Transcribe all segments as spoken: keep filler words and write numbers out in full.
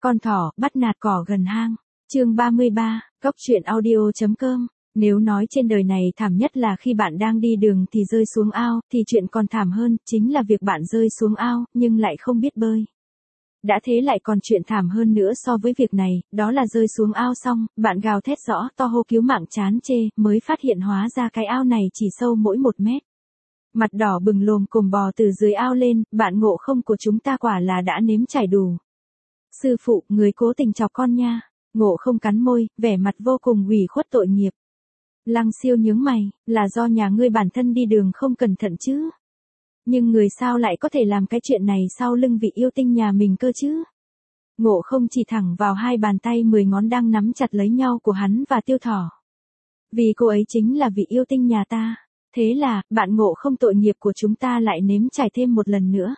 Con thỏ bắt nạt cỏ gần hang. Chương ba mươi ba, Cốc truyện audio.com. Nếu nói trên đời này thảm nhất là khi bạn đang đi đường thì rơi xuống ao, thì chuyện còn thảm hơn, chính là việc bạn rơi xuống ao, nhưng lại không biết bơi. Đã thế lại còn chuyện thảm hơn nữa so với việc này, đó là rơi xuống ao xong, bạn gào thét rõ to hô cứu mạng chán chê, mới phát hiện hóa ra cái ao này chỉ sâu mỗi một mét. Mặt đỏ bừng lồm cồm bò từ dưới ao lên, bạn ngộ không của chúng ta quả là đã nếm trải đủ. Sư phụ, người cố tình chọc con nha. Ngộ không cắn môi, vẻ mặt vô cùng ủy khuất tội nghiệp. Lăng Siêu nhướng mày, là do nhà ngươi bản thân đi đường không cẩn thận chứ. Nhưng người sao lại có thể làm cái chuyện này sau lưng vị yêu tinh nhà mình cơ chứ. Ngộ không chỉ thẳng vào hai bàn tay mười ngón đang nắm chặt lấy nhau của hắn và Tiêu Thỏ. Vì cô ấy chính là vị yêu tinh nhà ta. Thế là, bạn ngộ không tội nghiệp của chúng ta lại nếm trải thêm một lần nữa.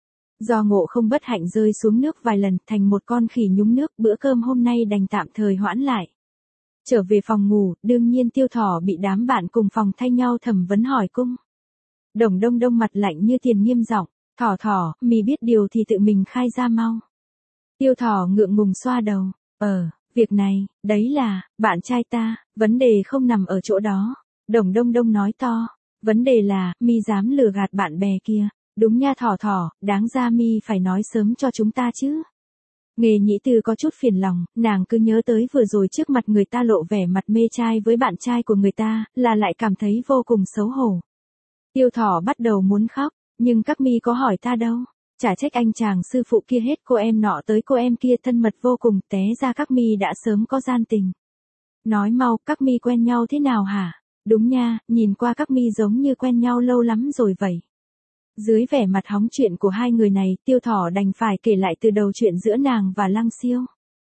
Do ngộ không bất hạnh rơi xuống nước vài lần thành một con khỉ nhúng nước, bữa cơm hôm nay đành tạm thời hoãn lại. Trở về phòng ngủ, đương nhiên Tiêu Thỏ bị đám bạn cùng phòng thay nhau thẩm vấn hỏi cung. Đồng Đông Đông mặt lạnh như tiền nghiêm giọng, Thỏ Thỏ, mì biết điều thì tự mình khai ra mau. Tiêu Thỏ ngượng ngùng xoa đầu, ờ, việc này, đấy là, bạn trai ta, vấn đề không nằm ở chỗ đó. Đồng Đông Đông nói to, vấn đề là, mi dám lừa gạt bạn bè kia. Đúng nha Thỏ Thỏ, đáng ra mi phải nói sớm cho chúng ta chứ. Nghề Nhĩ Tư có chút phiền lòng, nàng cứ nhớ tới vừa rồi trước mặt người ta lộ vẻ mặt mê trai với bạn trai của người ta, là lại cảm thấy vô cùng xấu hổ. Tiêu Thỏ bắt đầu muốn khóc, nhưng các mi có hỏi ta đâu. Chả trách anh chàng sư phụ kia hết cô em nọ tới cô em kia thân mật vô cùng, té ra các mi đã sớm có gian tình. Nói mau, các mi quen nhau thế nào hả? Đúng nha, nhìn qua các mi giống như quen nhau lâu lắm rồi vậy. Dưới vẻ mặt hóng chuyện của hai người này, Tiêu Thỏ đành phải kể lại từ đầu chuyện giữa nàng và Lăng Siêu.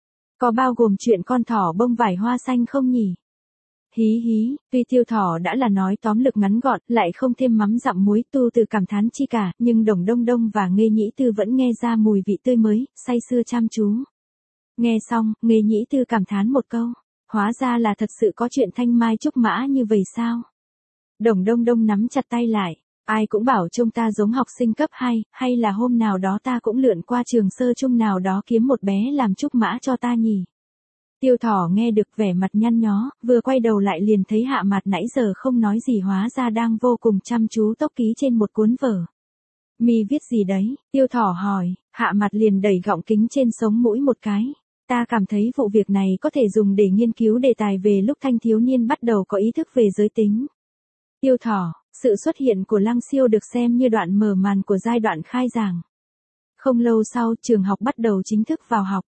Có bao gồm chuyện con thỏ bông vải hoa xanh không nhỉ? Hí hí, tuy Tiêu Thỏ đã là nói tóm lược ngắn gọn, lại không thêm mắm dặm muối tu từ cảm thán chi cả, nhưng Đồng Đông Đông và Nghê Nhĩ Tư vẫn nghe ra mùi vị tươi mới, say sưa chăm chú. Nghe xong, Nghê Nhĩ Tư cảm thán một câu, hóa ra là thật sự có chuyện thanh mai trúc mã như vậy sao? Đồng Đông Đông nắm chặt tay lại. Ai cũng bảo trông ta giống học sinh cấp hai, hay là hôm nào đó ta cũng lượn qua trường sơ trung nào đó kiếm một bé làm trúc mã cho ta nhỉ. Tiêu Thỏ nghe được vẻ mặt nhăn nhó, vừa quay đầu lại liền thấy Hạ Mạt nãy giờ không nói gì hóa ra đang vô cùng chăm chú tốc ký trên một cuốn vở. Mi viết gì đấy? Tiêu Thỏ hỏi, Hạ Mạt liền đẩy gọng kính trên sống mũi một cái. Ta cảm thấy vụ việc này có thể dùng để nghiên cứu đề tài về lúc thanh thiếu niên bắt đầu có ý thức về giới tính. Tiêu Thỏ. Sự xuất hiện của Lăng Siêu được xem như đoạn mở màn của giai đoạn khai giảng. Không lâu sau, trường học bắt đầu chính thức vào học.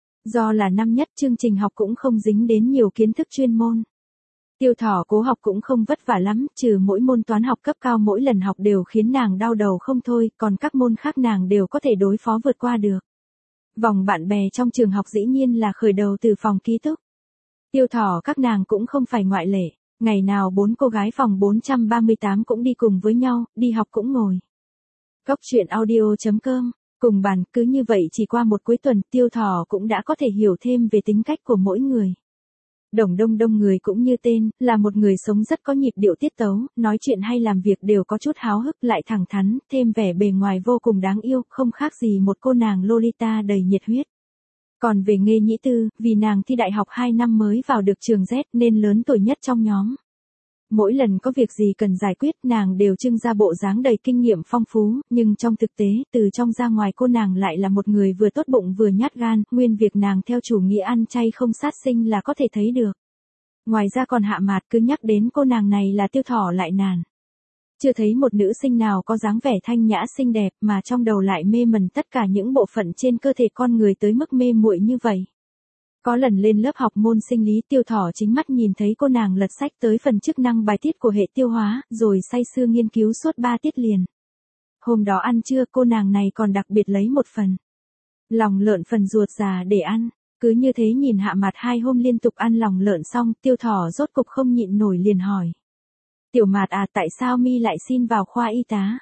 Do là năm nhất, chương trình học cũng không dính đến nhiều kiến thức chuyên môn. Tiêu Thỏ cố học cũng không vất vả lắm, trừ mỗi môn toán học cấp cao mỗi lần học đều khiến nàng đau đầu không thôi, còn các môn khác nàng đều có thể đối phó vượt qua được. Vòng bạn bè trong trường học dĩ nhiên là khởi đầu từ phòng ký túc. Tiêu Thỏ các nàng cũng không phải ngoại lệ. Ngày nào bốn cô gái phòng bốn trăm ba mươi tám cũng đi cùng với nhau, đi học cũng ngồi. Cốc truyện audio.com, cùng bàn, cứ như vậy chỉ qua một cuối tuần, Tiêu Thỏ cũng đã có thể hiểu thêm về tính cách của mỗi người. Đồng Đông Đông người cũng như tên, là một người sống rất có nhịp điệu tiết tấu, nói chuyện hay làm việc đều có chút háo hức lại thẳng thắn, thêm vẻ bề ngoài vô cùng đáng yêu, không khác gì một cô nàng Lolita đầy nhiệt huyết. Còn về Nghê Nhĩ Tư, vì nàng thi đại học hai năm mới vào được trường Z nên lớn tuổi nhất trong nhóm. Mỗi lần có việc gì cần giải quyết nàng đều trưng ra bộ dáng đầy kinh nghiệm phong phú, nhưng trong thực tế, từ trong ra ngoài cô nàng lại là một người vừa tốt bụng vừa nhát gan, nguyên việc nàng theo chủ nghĩa ăn chay không sát sinh là có thể thấy được. Ngoài ra còn Hạ Mạt cứ nhắc đến cô nàng này là Tiêu Thỏ lại nản. Chưa thấy một nữ sinh nào có dáng vẻ thanh nhã xinh đẹp mà trong đầu lại mê mẩn tất cả những bộ phận trên cơ thể con người tới mức mê muội như vậy. Có lần lên lớp học môn sinh lý, Tiêu Thỏ chính mắt nhìn thấy cô nàng lật sách tới phần chức năng bài tiết của hệ tiêu hóa, rồi say sưa nghiên cứu suốt ba tiết liền. Hôm đó ăn trưa cô nàng này còn đặc biệt lấy một phần lòng lợn phần ruột già để ăn. Cứ như thế nhìn Hạ Mạt hai hôm liên tục ăn lòng lợn xong, Tiêu Thỏ rốt cục không nhịn nổi liền hỏi. Tiểu Mạt à, tại sao mi lại xin vào khoa y tá?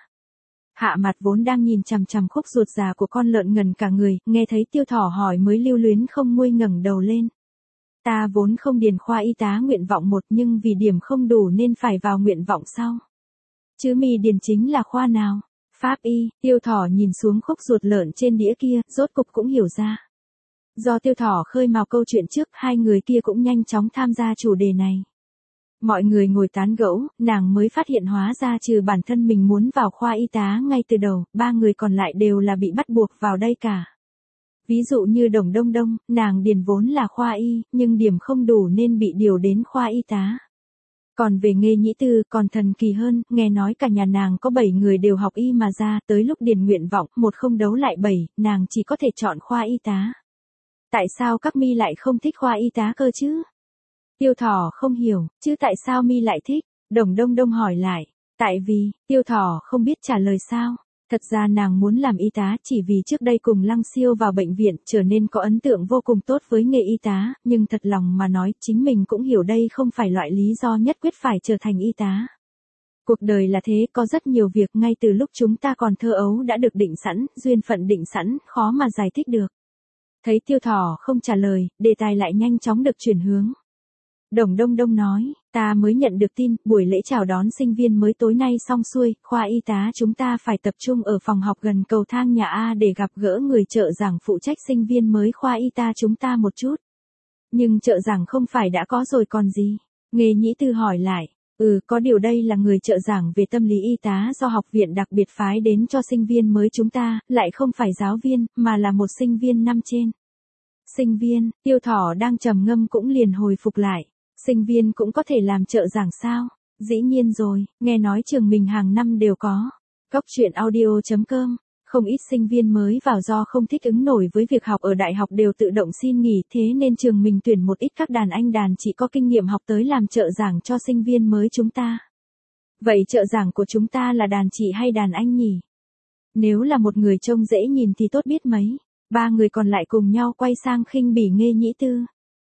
Hạ Mạt vốn đang nhìn chằm chằm khúc ruột già của con lợn ngần cả người, nghe thấy Tiêu Thỏ hỏi mới lưu luyến không nguôi ngẩng đầu lên. Ta vốn không điền khoa y tá nguyện vọng một nhưng vì điểm không đủ nên phải vào nguyện vọng sau. Chứ mi điền chính là khoa nào? Pháp y. Tiêu Thỏ nhìn xuống khúc ruột lợn trên đĩa kia, rốt cục cũng hiểu ra. Do Tiêu Thỏ khơi mào câu chuyện trước, hai người kia cũng nhanh chóng tham gia chủ đề này. Mọi người ngồi tán gẫu, nàng mới phát hiện hóa ra trừ bản thân mình muốn vào khoa y tá ngay từ đầu, ba người còn lại đều là bị bắt buộc vào đây cả. Ví dụ như Đồng Đông Đông, nàng điền vốn là khoa y, nhưng điểm không đủ nên bị điều đến khoa y tá. Còn về Nghê Nhĩ Tư, còn thần kỳ hơn, nghe nói cả nhà nàng có bảy người đều học y mà ra, tới lúc điền nguyện vọng, một không đấu lại bảy, nàng chỉ có thể chọn khoa y tá. Tại sao các mi lại không thích khoa y tá cơ chứ? Tiêu Thỏ không hiểu, chứ tại sao mi lại thích? Đồng Đông Đông hỏi lại. Tại vì, Tiêu Thỏ không biết trả lời sao. Thật ra nàng muốn làm y tá chỉ vì trước đây cùng Lăng Siêu vào bệnh viện trở nên có ấn tượng vô cùng tốt với nghề y tá, nhưng thật lòng mà nói chính mình cũng hiểu đây không phải loại lý do nhất quyết phải trở thành y tá. Cuộc đời là thế, có rất nhiều việc ngay từ lúc chúng ta còn thơ ấu đã được định sẵn, duyên phận định sẵn, khó mà giải thích được. Thấy Tiêu Thỏ không trả lời, đề tài lại nhanh chóng được chuyển hướng. Đồng Đông Đông nói, ta mới nhận được tin, buổi lễ chào đón sinh viên mới tối nay xong xuôi, khoa y tá chúng ta phải tập trung ở phòng học gần cầu thang nhà A để gặp gỡ người trợ giảng phụ trách sinh viên mới khoa y tá chúng ta một chút. Nhưng trợ giảng không phải đã có rồi còn gì? Nghê Nhĩ Tư hỏi lại, ừ có điều đây là người trợ giảng về tâm lý y tá do học viện đặc biệt phái đến cho sinh viên mới chúng ta, lại không phải giáo viên, mà là một sinh viên năm trên. Sinh viên, Tiêu Thỏ đang trầm ngâm cũng liền hồi phục lại. Sinh viên cũng có thể làm trợ giảng sao? Dĩ nhiên rồi, nghe nói trường mình hàng năm đều có. Cóc truyện audio chấm com, không ít sinh viên mới vào do không thích ứng nổi với việc học ở đại học đều tự động xin nghỉ, thế nên trường mình tuyển một ít các đàn anh đàn chị có kinh nghiệm học tới làm trợ giảng cho sinh viên mới chúng ta. Vậy trợ giảng của chúng ta là đàn chị hay đàn anh nhỉ? Nếu là một người trông dễ nhìn thì tốt biết mấy. Ba người còn lại cùng nhau quay sang khinh bỉ Nghê Nhĩ Tư.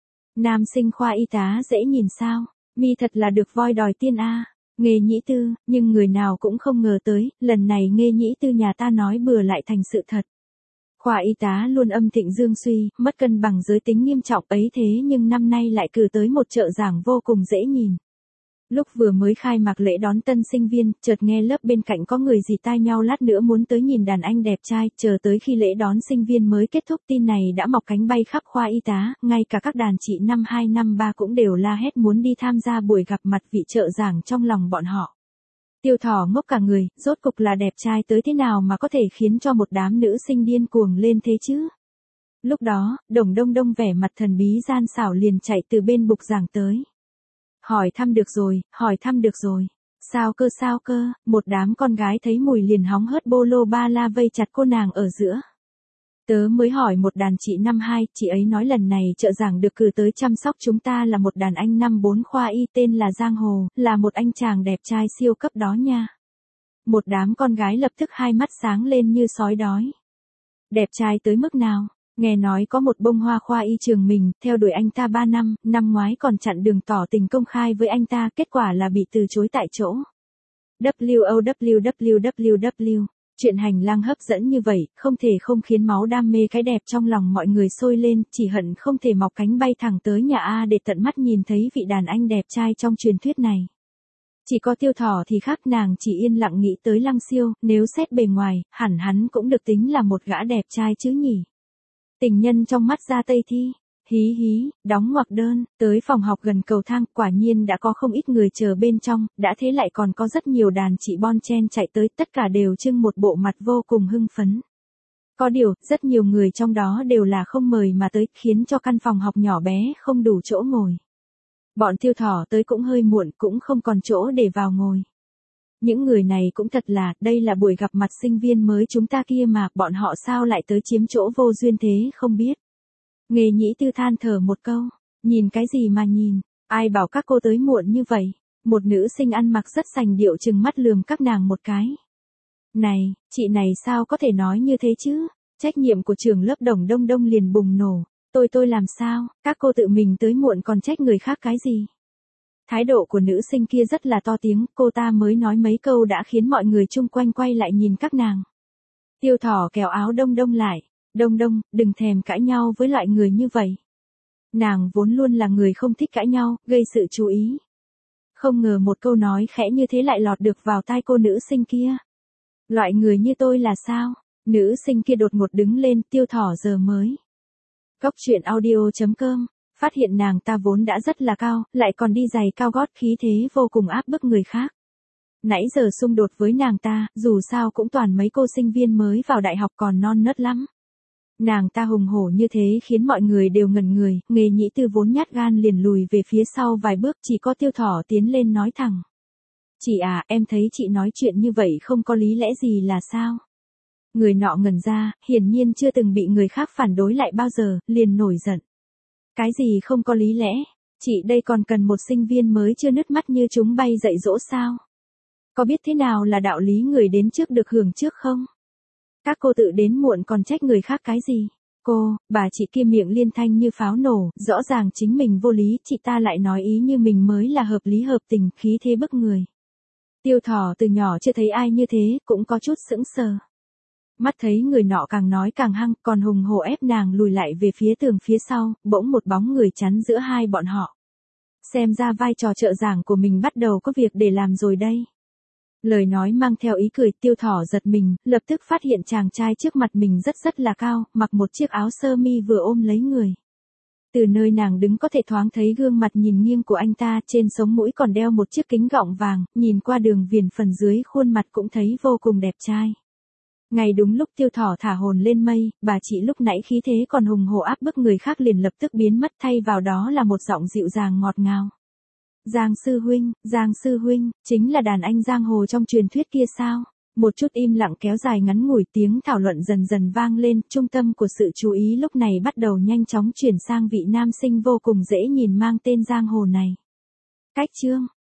Nam sinh khoa y tá dễ nhìn sao? Mi thật là được voi đòi tiên a. Nghê Nhĩ Tư, nhưng người nào cũng không ngờ tới, lần này Nghê Nhĩ Tư nhà ta nói bừa lại thành sự thật. Khoa y tá luôn âm thịnh dương suy, mất cân bằng giới tính nghiêm trọng ấy thế nhưng năm nay lại cử tới một trợ giảng vô cùng dễ nhìn. Lúc vừa mới khai mạc lễ đón tân sinh viên, chợt nghe lớp bên cạnh có người dì tai nhau lát nữa muốn tới nhìn đàn anh đẹp trai, chờ tới khi lễ đón sinh viên mới kết thúc tin này đã mọc cánh bay khắp khoa y tá, ngay cả các đàn chị năm hai năm ba cũng đều la hét muốn đi tham gia buổi gặp mặt vị trợ giảng trong lòng bọn họ. Tiêu Thỏ ngốc cả người, rốt cục là đẹp trai tới thế nào mà có thể khiến cho một đám nữ sinh điên cuồng lên thế chứ? Lúc đó, Đồng Đông Đông vẻ mặt thần bí gian xảo liền chạy từ bên bục giảng tới. Hỏi thăm được rồi, hỏi thăm được rồi. Sao cơ sao cơ, một đám con gái thấy mùi liền hóng hớt bô lô ba la vây chặt cô nàng ở giữa. Tớ mới hỏi một đàn chị năm hai, chị ấy nói lần này trợ giảng được cử tới chăm sóc chúng ta là một đàn anh năm bốn khoa y tên là Giang Hồ, là một anh chàng đẹp trai siêu cấp đó nha. Một đám con gái lập tức hai mắt sáng lên như sói đói. Đẹp trai tới mức nào? Nghe nói có một bông hoa khoa y trường mình, theo đuổi anh ta ba năm, năm ngoái còn chặn đường tỏ tình công khai với anh ta, kết quả là bị từ chối tại chỗ. W O W W W W, chuyện hành lang hấp dẫn như vậy, không thể không khiến máu đam mê cái đẹp trong lòng mọi người sôi lên, chỉ hận không thể mọc cánh bay thẳng tới nhà A để tận mắt nhìn thấy vị đàn anh đẹp trai trong truyền thuyết này. Chỉ có Tiêu Thỏ thì khác, nàng chỉ yên lặng nghĩ tới Lăng Siêu, nếu xét bề ngoài, hẳn hắn cũng được tính là một gã đẹp trai chứ nhỉ. Tình nhân trong mắt Gia Tây Thi, hí hí, đóng ngoặc đơn, tới phòng học gần cầu thang, quả nhiên đã có không ít người chờ bên trong, đã thế lại còn có rất nhiều đàn chị bon chen chạy tới, tất cả đều trưng một bộ mặt vô cùng hưng phấn. Có điều, rất nhiều người trong đó đều là không mời mà tới, khiến cho căn phòng học nhỏ bé không đủ chỗ ngồi. Bọn Tiêu Thỏ tới cũng hơi muộn, cũng không còn chỗ để vào ngồi. Những người này cũng thật là, đây là buổi gặp mặt sinh viên mới chúng ta kia mà, bọn họ sao lại tới chiếm chỗ vô duyên thế không biết. Nghê Nhĩ Tư than thở một câu, nhìn cái gì mà nhìn, ai bảo các cô tới muộn như vậy. Một nữ sinh ăn mặc rất sành điệu chừng mắt lườm các nàng một cái. Này, chị này sao có thể nói như thế chứ, trách nhiệm của trường lớp Đồng Đông Đông liền bùng nổ, tôi tôi làm sao, các cô tự mình tới muộn còn trách người khác cái gì. Thái độ của nữ sinh kia rất là to tiếng, cô ta mới nói mấy câu đã khiến mọi người chung quanh quay lại nhìn các nàng. Tiêu Thỏ kéo áo Đông Đông lại, Đông Đông, đừng thèm cãi nhau với loại người như vậy. Nàng vốn luôn là người không thích cãi nhau, gây sự chú ý. Không ngờ một câu nói khẽ như thế lại lọt được vào tai cô nữ sinh kia. Loại người như tôi là sao? Nữ sinh kia đột ngột đứng lên, Tiêu Thỏ giờ mới Cốc truyện audio chấm com, phát hiện nàng ta vốn đã rất là cao, lại còn đi giày cao gót khí thế vô cùng áp bức người khác. Nãy giờ xung đột với nàng ta, dù sao cũng toàn mấy cô sinh viên mới vào đại học còn non nớt lắm. Nàng ta hùng hổ như thế khiến mọi người đều ngẩn người, Nghề Nhĩ Tư vốn nhát gan liền lùi về phía sau vài bước, chỉ có Tiêu Thỏ tiến lên nói thẳng. Chị à, em thấy chị nói chuyện như vậy không có lý lẽ gì là sao? Người nọ ngẩn ra, hiển nhiên chưa từng bị người khác phản đối lại bao giờ, liền nổi giận. Cái gì không có lý lẽ? Chị đây còn cần một sinh viên mới chưa nứt mắt như chúng bay dạy dỗ sao? Có biết thế nào là đạo lý người đến trước được hưởng trước không? Các cô tự đến muộn còn trách người khác cái gì? Cô, bà chị kia miệng liên thanh như pháo nổ, rõ ràng chính mình vô lý, chị ta lại nói ý như mình mới là hợp lý hợp tình, khí thế bức người. Tiêu Thỏ từ nhỏ chưa thấy ai như thế, cũng có chút sững sờ. Mắt thấy người nọ càng nói càng hăng, còn hùng hổ ép nàng lùi lại về phía tường phía sau, bỗng một bóng người chắn giữa hai bọn họ. Xem ra vai trò trợ giảng của mình bắt đầu có việc để làm rồi đây. Lời nói mang theo ý cười, Tiêu Thỏ giật mình, lập tức phát hiện chàng trai trước mặt mình rất rất là cao, mặc một chiếc áo sơ mi vừa ôm lấy người. Từ nơi nàng đứng có thể thoáng thấy gương mặt nhìn nghiêng của anh ta, trên sống mũi còn đeo một chiếc kính gọng vàng, nhìn qua đường viền phần dưới khuôn mặt cũng thấy vô cùng đẹp trai. Ngay đúng lúc Tiêu Thỏ thả hồn lên mây, bà chị lúc nãy khí thế còn hùng hổ áp bức người khác liền lập tức biến mất, thay vào đó là một giọng dịu dàng ngọt ngào. Giang sư huynh, Giang sư huynh, chính là đàn anh giang hồ trong truyền thuyết kia sao? Một chút im lặng kéo dài ngắn ngủi, tiếng thảo luận dần dần vang lên, trung tâm của sự chú ý lúc này bắt đầu nhanh chóng chuyển sang vị nam sinh vô cùng dễ nhìn mang tên Giang Hồ này. Cách chương,